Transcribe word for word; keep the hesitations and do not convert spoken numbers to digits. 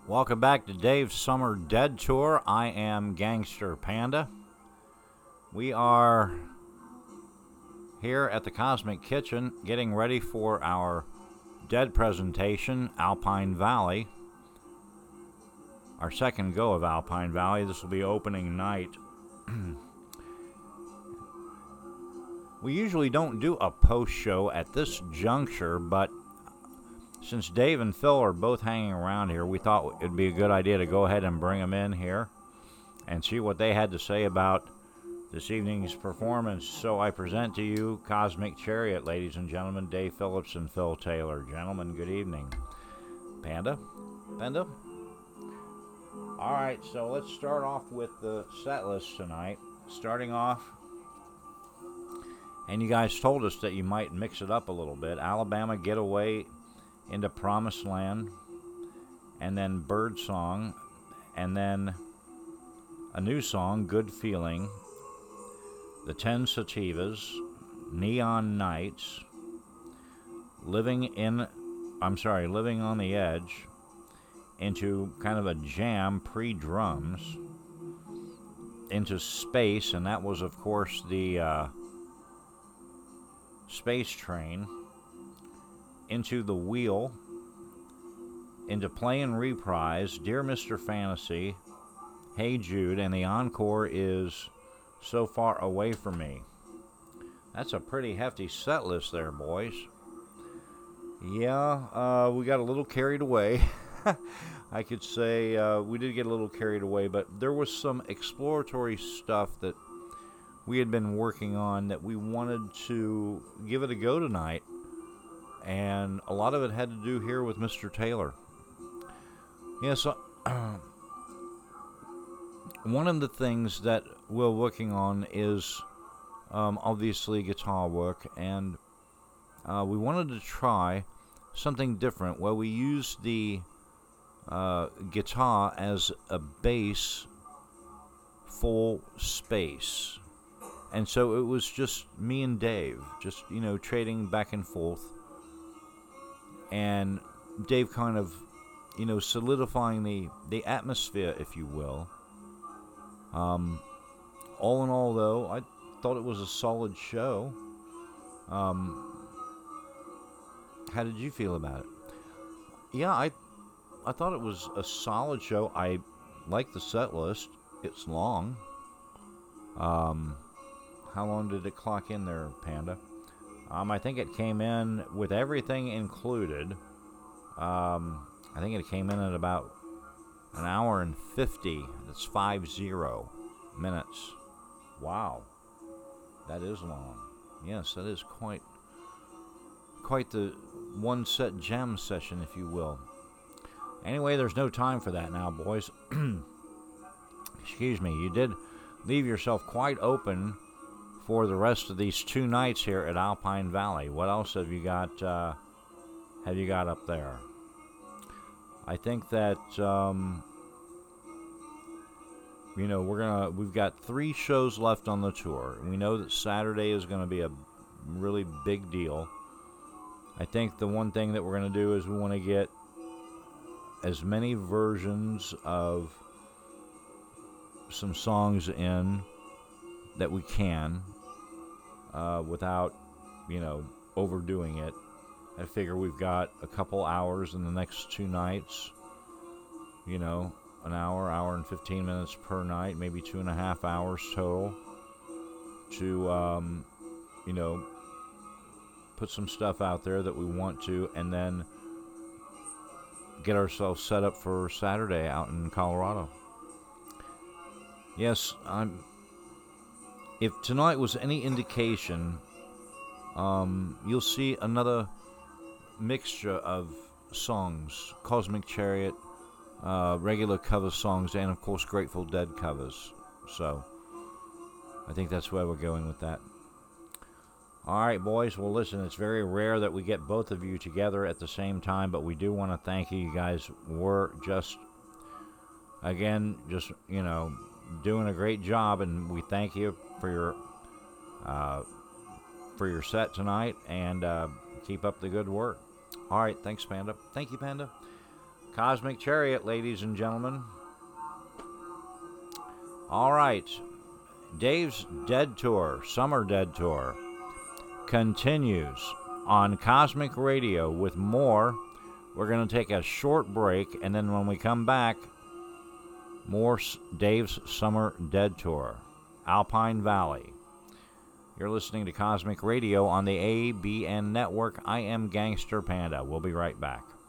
Welcome back to Dave's Summer Dead Tour. I am Gangster Panda. We are here at the Cosmic Kitchen getting ready for our Dead presentation, Alpine Valley. Our second go of Alpine Valley. This will be opening night. We usually don't do a post show at this juncture, but since Dave and Phil are both hanging around here, we thought it'd be a good idea to go ahead and bring them in here and see what they had to say about this evening's performance. So I present to you Cosmic Chariot, ladies and gentlemen, Dave Phillips and Phil Taylor. Gentlemen, good evening. Panda? Panda? All right, so let's start off with the set list tonight. Starting off, and you guys told us that you might mix it up a little bit. Alabama Getaway into Promised Land, and then Bird Song, and then a new song, Good Feeling, The Ten Sativas, Neon Nights, Living in, I'm sorry, Living on the Edge, into kind of a jam pre-drums, into Space, and that was, of course, the uh, Space Train, into The Wheel, into Play and Reprise, Dear Mister Fantasy, Hey Jude, and the encore is So Far Away From Me. That's a pretty hefty set list there, boys. Yeah, uh, we got a little carried away. I could say uh, we did get a little carried away, but there was some exploratory stuff that we had been working on that we wanted to give it a go tonight. And a lot of it had to do here with Mister Taylor. Yes, uh, one of the things that we're working on is um, obviously guitar work, and uh, we wanted to try something different where we use the uh, guitar as a bass full space. And so it was just me and Dave, just, you know, trading back and forth. And Dave kind of, you know, solidifying the, the atmosphere, if you will. Um, all in all, though, I thought it was a solid show. Um, how did you feel about it? Yeah, I I thought it was a solid show. I like the set list. It's long. Um, how long did it clock in there, Panda? Um, I think it came in with everything included. Um, I think it came in at about an hour and fifty. That's five zero minutes. Wow, that is long. Yes, that is quite quite the one set jam session, if you will. Anyway, there's no time for that now, boys. Excuse me. You did leave yourself quite open for the rest of these two nights here at Alpine Valley. What else have you got? Uh, have you got up there? I think that um, you know we're gonna. We've got three shows left on the tour. We know that Saturday is going to be a really big deal. I think the one thing that we're going to do is we want to get as many versions of some songs in that we can. Uh, without, you know, overdoing it. I figure we've got a couple hours in the next two nights. You know, an hour, hour and fifteen minutes per night, maybe two and a half hours total to, um, you know, put some stuff out there that we want to, and then get ourselves set up for Saturday out in Colorado. Yes, I'm... If tonight was any indication, um, you'll see another mixture of songs, Cosmic Chariot, uh, regular cover songs, and of course Grateful Dead covers. So I think that's where we're going with that. All right, boys. Well, listen, it's very rare that we get both of you together at the same time, but we do want to thank you. You guys were just, again, just, you know, doing a great job, and we thank you for your uh, for your set tonight, and uh, keep up the good work. All right, thanks, Panda. Thank you, Panda. Cosmic Chariot, ladies and gentlemen. All right. Dave's Dead Tour, Summer Dead Tour, continues on Cosmic Radio with more. We're going to take a short break, and then when we come back, more Dave's Summer Dead Tour, Alpine Valley. You're listening to Cosmic Radio on the A B N Network. I am Gangster Panda. We'll be right back.